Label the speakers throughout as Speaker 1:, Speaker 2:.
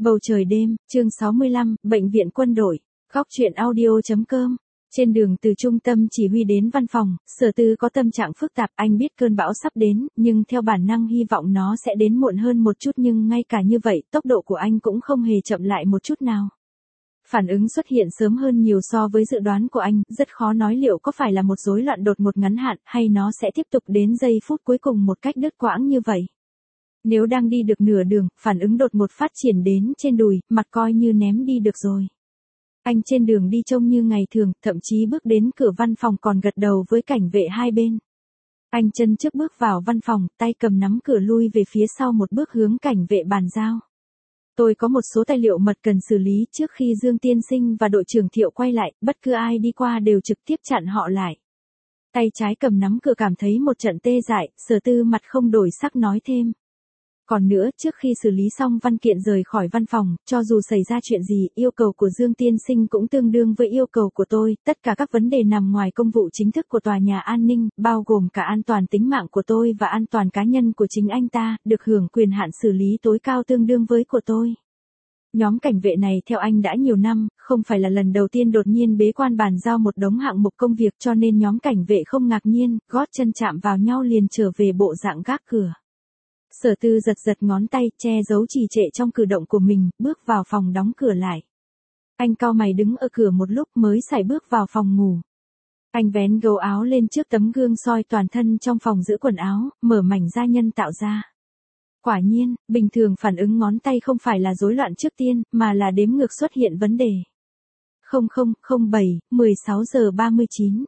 Speaker 1: Bầu trời đêm, chương 65, Bệnh viện quân đội, góc truyện audio.com. Trên đường từ trung tâm chỉ huy đến văn phòng, Sở Tư có tâm trạng phức tạp, anh biết cơn bão sắp đến, nhưng theo bản năng hy vọng nó sẽ đến muộn hơn một chút, nhưng ngay cả như vậy, tốc độ của anh cũng không hề chậm lại một chút nào. Phản ứng xuất hiện sớm hơn nhiều so với dự đoán của anh, rất khó nói liệu có phải là một rối loạn đột ngột ngắn hạn, hay nó sẽ tiếp tục đến giây phút cuối cùng một cách đứt quãng như vậy. Nếu đang đi được nửa đường, phản ứng đột ngột phát triển đến trên đùi, mặt coi như ném đi được rồi. Anh trên đường đi trông như ngày thường, thậm chí bước đến cửa văn phòng còn gật đầu với cảnh vệ hai bên. Anh chân trước bước vào văn phòng, tay cầm nắm cửa lui về phía sau một bước hướng cảnh vệ bàn giao. Tôi có một số tài liệu mật cần xử lý, trước khi Dương Tiên Sinh và đội trưởng Thiệu quay lại, bất cứ ai đi qua đều trực tiếp chặn họ lại. Tay trái cầm nắm cửa cảm thấy một trận tê dại, Sở Tư mặt không đổi sắc nói thêm. Còn nữa, trước khi xử lý xong văn kiện rời khỏi văn phòng, cho dù xảy ra chuyện gì, yêu cầu của Dương Tiên Sinh cũng tương đương với yêu cầu của tôi, tất cả các vấn đề nằm ngoài công vụ chính thức của tòa nhà an ninh, bao gồm cả an toàn tính mạng của tôi và an toàn cá nhân của chính anh ta, được hưởng quyền hạn xử lý tối cao tương đương với của tôi. Nhóm cảnh vệ này theo anh đã nhiều năm, không phải là lần đầu tiên đột nhiên bế quan bàn giao một đống hạng mục công việc, cho nên nhóm cảnh vệ không ngạc nhiên, gót chân chạm vào nhau liền trở về bộ dạng gác cửa. Sở Tư giật ngón tay, che giấu trì trệ trong cử động của mình, bước vào phòng đóng cửa lại. Anh cau mày đứng ở cửa một lúc mới sải bước vào phòng ngủ. Anh vén gấu áo lên trước tấm gương soi toàn thân trong phòng giữ quần áo, mở mảnh da nhân tạo ra. Quả nhiên, bình thường phản ứng ngón tay không phải là rối loạn trước tiên, mà là đếm ngược xuất hiện vấn đề. 0007, 16 giờ 39.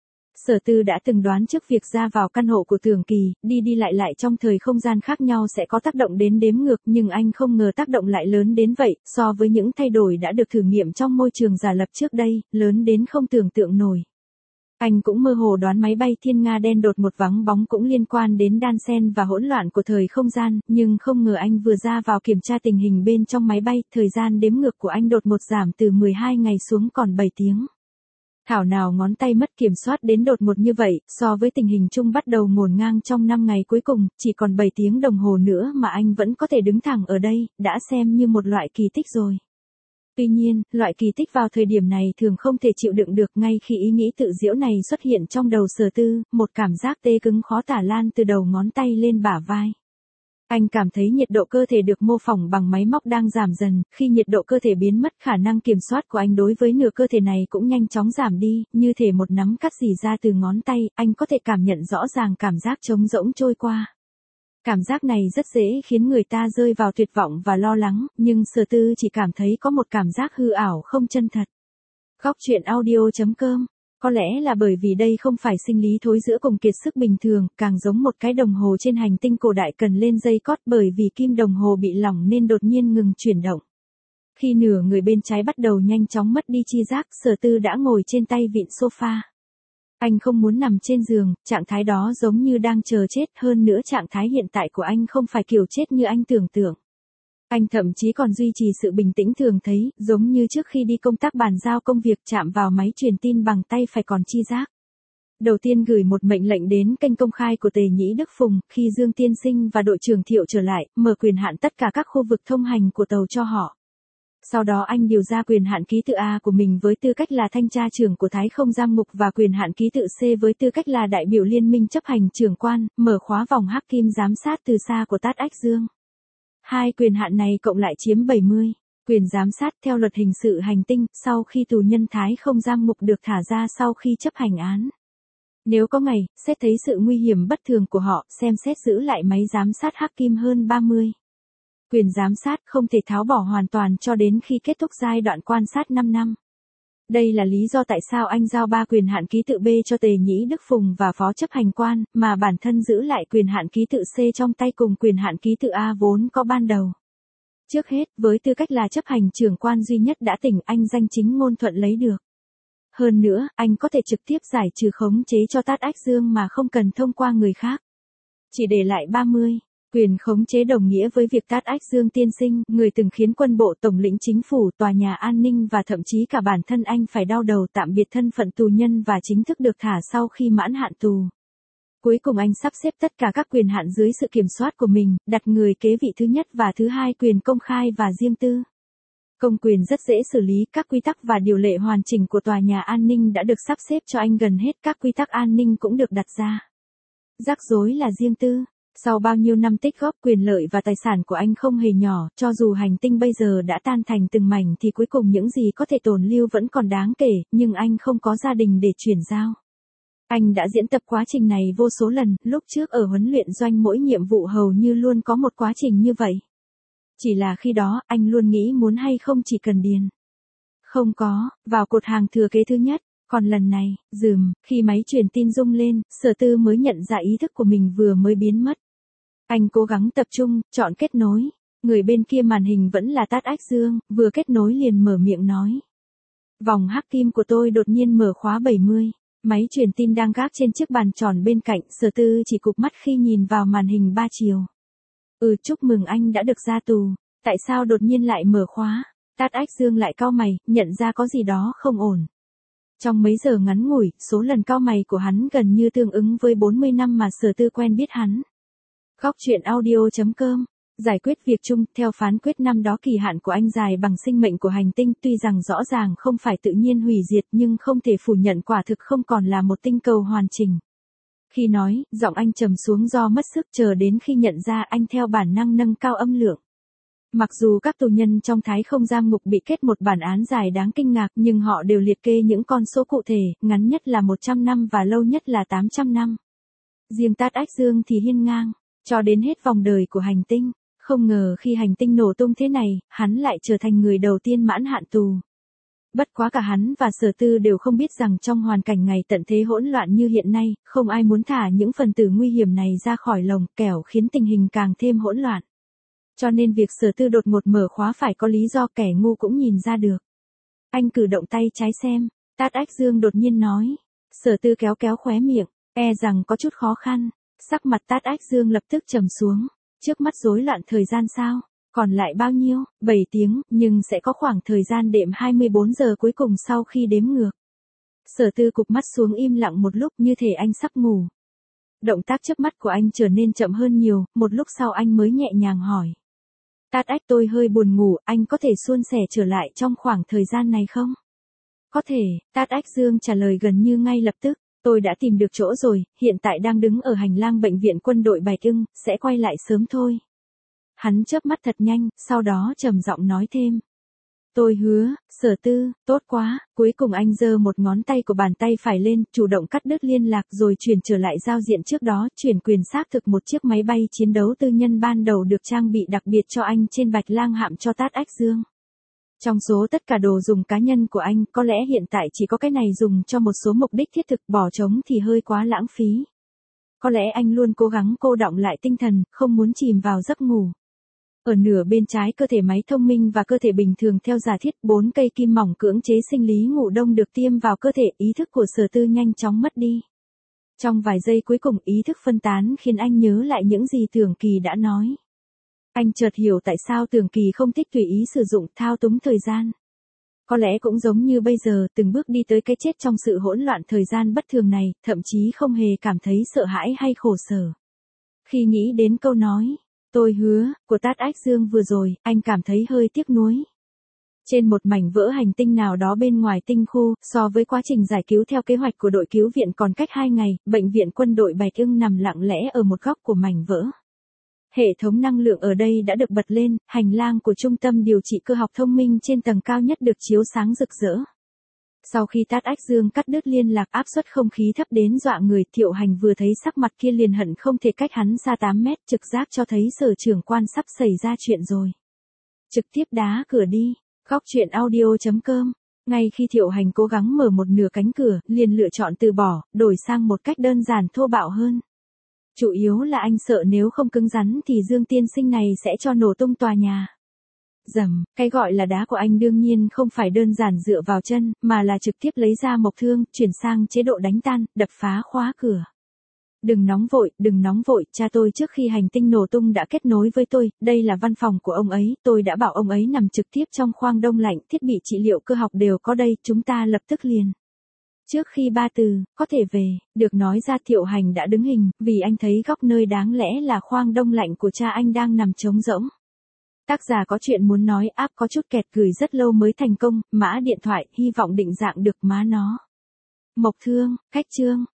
Speaker 1: Sở Tư đã từng đoán trước việc ra vào căn hộ của Tưởng Kỳ, đi lại trong thời không gian khác nhau sẽ có tác động đến đếm ngược, nhưng anh không ngờ tác động lại lớn đến vậy, so với những thay đổi đã được thử nghiệm trong môi trường giả lập trước đây, lớn đến không tưởng tượng nổi. Anh cũng mơ hồ đoán máy bay Thiên Nga đen đột một vắng bóng cũng liên quan đến đan xen và hỗn loạn của thời không gian, nhưng không ngờ anh vừa ra vào kiểm tra tình hình bên trong máy bay, thời gian đếm ngược của anh đột một giảm từ 12 ngày xuống còn 7 tiếng. Thảo nào ngón tay mất kiểm soát đến đột ngột như vậy, so với tình hình chung bắt đầu ngổn ngang trong 5 ngày cuối cùng, chỉ còn 7 tiếng đồng hồ nữa mà anh vẫn có thể đứng thẳng ở đây, đã xem như một loại kỳ tích rồi. Tuy nhiên, loại kỳ tích vào thời điểm này thường không thể chịu đựng được, ngay khi ý nghĩ tự giễu này xuất hiện trong đầu Sở Tư, một cảm giác tê cứng khó tả lan từ đầu ngón tay lên bả vai. Anh cảm thấy nhiệt độ cơ thể được mô phỏng bằng máy móc đang giảm dần, khi nhiệt độ cơ thể biến mất khả năng kiểm soát của anh đối với nửa cơ thể này cũng nhanh chóng giảm đi, như thể một nắm cắt rỉ ra từ ngón tay, anh có thể cảm nhận rõ ràng cảm giác trống rỗng trôi qua. Cảm giác này rất dễ khiến người ta rơi vào tuyệt vọng và lo lắng, nhưng Sở Tư chỉ cảm thấy có một cảm giác hư ảo không chân thật. Góc truyện audio.com. Có lẽ là bởi vì đây không phải sinh lý thối giữa cùng kiệt sức bình thường, càng giống một cái đồng hồ trên hành tinh cổ đại cần lên dây cót, bởi vì kim đồng hồ bị lỏng nên đột nhiên ngừng chuyển động. Khi nửa người bên trái bắt đầu nhanh chóng mất đi tri giác, Sở Tư đã ngồi trên tay vịn sofa. Anh không muốn nằm trên giường, trạng thái đó giống như đang chờ chết, hơn nữa trạng thái hiện tại của anh không phải kiểu chết như anh tưởng tượng. Anh thậm chí còn duy trì sự bình tĩnh thường thấy, giống như trước khi đi công tác bàn giao công việc, chạm vào máy truyền tin bằng tay phải còn tri giác. Đầu tiên gửi một mệnh lệnh đến kênh công khai của Tề Nhĩ Đức Phùng, khi Dương Tiên Sinh và đội trưởng Thiệu trở lại, mở quyền hạn tất cả các khu vực thông hành của tàu cho họ. Sau đó anh điều ra quyền hạn ký tự A của mình với tư cách là thanh tra trưởng của Thái Không Giam Ngục và quyền hạn ký tự C với tư cách là đại biểu liên minh chấp hành trưởng quan, mở khóa vòng hắc kim giám sát từ xa của Tát Ách Dương. Hai quyền hạn này cộng lại chiếm 70. Quyền giám sát theo luật hình sự hành tinh, sau khi tù nhân Thái Không Giam Ngục được thả ra sau khi chấp hành án. Nếu có ngày, xét thấy sự nguy hiểm bất thường của họ, xem xét giữ lại máy giám sát hắc kim hơn 30. Quyền giám sát không thể tháo bỏ hoàn toàn cho đến khi kết thúc giai đoạn quan sát 5 năm. Đây là lý do tại sao anh giao 3 quyền hạn ký tự B cho Tề Nhĩ Đức Phùng và phó chấp hành quan, mà bản thân giữ lại quyền hạn ký tự C trong tay cùng quyền hạn ký tự A vốn có ban đầu. Trước hết, với tư cách là chấp hành trưởng quan duy nhất đã tỉnh, anh danh chính ngôn thuận lấy được. Hơn nữa, anh có thể trực tiếp giải trừ khống chế cho Tát Ách Dương mà không cần thông qua người khác. Chỉ để lại 30. Quyền khống chế đồng nghĩa với việc Tát Ách Dương Tiên Sinh, người từng khiến quân bộ, tổng lĩnh chính phủ, tòa nhà an ninh và thậm chí cả bản thân anh phải đau đầu tạm biệt thân phận tù nhân và chính thức được thả sau khi mãn hạn tù. Cuối cùng anh sắp xếp tất cả các quyền hạn dưới sự kiểm soát của mình, đặt người kế vị thứ nhất và thứ hai quyền công khai và riêng tư. Công quyền rất dễ xử lý, các quy tắc và điều lệ hoàn chỉnh của tòa nhà an ninh đã được sắp xếp cho anh, gần hết các quy tắc an ninh cũng được đặt ra. Rắc rối là riêng tư. Sau bao nhiêu năm tích góp, quyền lợi và tài sản của anh không hề nhỏ, cho dù hành tinh bây giờ đã tan thành từng mảnh thì cuối cùng những gì có thể tồn lưu vẫn còn đáng kể, nhưng anh không có gia đình để chuyển giao. Anh đã diễn tập quá trình này vô số lần, lúc trước ở huấn luyện doanh mỗi nhiệm vụ hầu như luôn có một quá trình như vậy. Chỉ là khi đó, anh luôn nghĩ muốn hay không chỉ cần điền. Không có, vào cột hàng thừa kế thứ nhất. Còn lần này, khi máy truyền tin rung lên, Sở Tư mới nhận ra ý thức của mình vừa mới biến mất. Anh cố gắng tập trung, chọn kết nối. Người bên kia màn hình vẫn là Tát Ách Dương, vừa kết nối liền mở miệng nói. Vòng hắc kim của tôi đột nhiên mở khóa 70. Máy truyền tin đang gác trên chiếc bàn tròn bên cạnh, Sở Tư chỉ cụp mắt khi nhìn vào màn hình 3 chiều. Chúc mừng anh đã được ra tù. Tại sao đột nhiên lại mở khóa? Tát Ách Dương lại cau mày, nhận ra có gì đó không ổn. Trong mấy giờ ngắn ngủi, số lần cau mày của hắn gần như tương ứng với 40 năm mà Sở Tư quen biết hắn. Góc truyện audio.com. Giải quyết việc chung, theo phán quyết năm đó kỳ hạn của anh dài bằng sinh mệnh của hành tinh, tuy rằng rõ ràng không phải tự nhiên hủy diệt nhưng không thể phủ nhận quả thực không còn là một tinh cầu hoàn chỉnh. Khi nói, giọng anh trầm xuống do mất sức, chờ đến khi nhận ra anh theo bản năng nâng cao âm lượng. Mặc dù các tù nhân trong Thái Không giam ngục bị kết một bản án dài đáng kinh ngạc, nhưng họ đều liệt kê những con số cụ thể, ngắn nhất là 100 năm và lâu nhất là 800 năm. Riêng Tát Ách Dương thì hiên ngang, cho đến hết vòng đời của hành tinh. Không ngờ khi hành tinh nổ tung thế này, hắn lại trở thành người đầu tiên mãn hạn tù. Bất quá cả hắn và Sở Tư đều không biết rằng trong hoàn cảnh ngày tận thế hỗn loạn như hiện nay, không ai muốn thả những phần tử nguy hiểm này ra khỏi lồng, kẻo khiến tình hình càng thêm hỗn loạn. Cho nên việc Sở Tư đột ngột mở khóa phải có lý do, kẻ ngu cũng nhìn ra được. Anh cử động tay trái xem, Tát Ách Dương đột nhiên nói. Sở Tư kéo kéo khóe miệng, rằng có chút khó khăn. Sắc mặt Tát Ách Dương lập tức trầm xuống. Trước mắt rối loạn thời gian sao? Còn lại bao nhiêu? 7 tiếng, nhưng sẽ có khoảng thời gian đệm 24 giờ cuối cùng sau khi đếm ngược. Sở Tư cụp mắt xuống im lặng một lúc, như thể anh sắp ngủ. Động tác chớp mắt của anh trở nên chậm hơn nhiều, một lúc sau anh mới nhẹ nhàng hỏi. Tát Ách, tôi hơi buồn ngủ, anh có thể suôn sẻ trở lại trong khoảng thời gian này không? Có thể, Tát Ách Dương trả lời gần như ngay lập tức. Tôi đã tìm được chỗ rồi, hiện tại đang đứng ở hành lang bệnh viện quân đội Bạch Ưng, sẽ quay lại sớm thôi. Hắn chớp mắt thật nhanh, sau đó trầm giọng nói thêm. Tôi hứa, Sở Tư, tốt quá. Cuối cùng anh giơ một ngón tay của bàn tay phải lên, chủ động cắt đứt liên lạc rồi chuyển trở lại giao diện trước đó, chuyển quyền xác thực một chiếc máy bay chiến đấu tư nhân ban đầu được trang bị đặc biệt cho anh trên Bạch Lang hạm cho Tát Ách Dương. Trong số tất cả đồ dùng cá nhân của anh, có lẽ hiện tại chỉ có cái này dùng cho một số mục đích thiết thực, bỏ trống thì hơi quá lãng phí. Có lẽ anh luôn cố gắng cô đọng lại tinh thần, không muốn chìm vào giấc ngủ. Ở nửa bên trái cơ thể máy thông minh và cơ thể bình thường theo giả thiết, 4 cây kim mỏng cưỡng chế sinh lý ngủ đông được tiêm vào cơ thể, ý thức của Sở Tư nhanh chóng mất đi. Trong vài giây cuối cùng ý thức phân tán khiến anh nhớ lại những gì Tưởng Kỳ đã nói. Anh chợt hiểu tại sao Tưởng Kỳ không thích tùy ý sử dụng, thao túng thời gian. Có lẽ cũng giống như bây giờ, từng bước đi tới cái chết trong sự hỗn loạn thời gian bất thường này, thậm chí không hề cảm thấy sợ hãi hay khổ sở. Khi nghĩ đến câu nói, tôi hứa, của Tát Ách Dương vừa rồi, anh cảm thấy hơi tiếc nuối. Trên một mảnh vỡ hành tinh nào đó bên ngoài tinh khu, so với quá trình giải cứu theo kế hoạch của đội cứu viện còn cách 2 ngày, bệnh viện quân đội Bạch Ưng nằm lặng lẽ ở một góc của mảnh vỡ. Hệ thống năng lượng ở đây đã được bật lên, hành lang của trung tâm điều trị cơ học thông minh trên tầng cao nhất được chiếu sáng rực rỡ. Sau khi Tát Ách Dương cắt đứt liên lạc, áp suất không khí thấp đến dọa người, Thiệu Hành vừa thấy sắc mặt kia liền hận không thể cách hắn xa 8 mét, trực giác cho thấy Sở trưởng quan sắp xảy ra chuyện rồi. Trực tiếp đá cửa đi. Góc truyện audio.com. Ngay khi Thiệu Hành cố gắng mở một nửa cánh cửa, liền lựa chọn từ bỏ, đổi sang một cách đơn giản thô bạo hơn. Chủ yếu là anh sợ nếu không cứng rắn thì Dương tiên sinh này sẽ cho nổ tung tòa nhà. Cái gọi là đá của anh đương nhiên không phải đơn giản dựa vào chân, mà là trực tiếp lấy ra mộc thương, chuyển sang chế độ đánh tan, đập phá khóa cửa. Đừng nóng vội, cha tôi trước khi hành tinh nổ tung đã kết nối với tôi, đây là văn phòng của ông ấy, tôi đã bảo ông ấy nằm trực tiếp trong khoang đông lạnh, thiết bị trị liệu cơ học đều có đây, chúng ta lập tức liền. Trước khi ba từ, có thể về, được nói ra Thiệu Hành đã đứng hình, vì anh thấy góc nơi đáng lẽ là khoang đông lạnh của cha anh đang nằm trống rỗng. Tác giả có chuyện muốn nói áp có chút kẹt gửi rất lâu mới thành công, mã điện thoại, hy vọng định dạng được má nó. Mộc Thương, Cách Chương.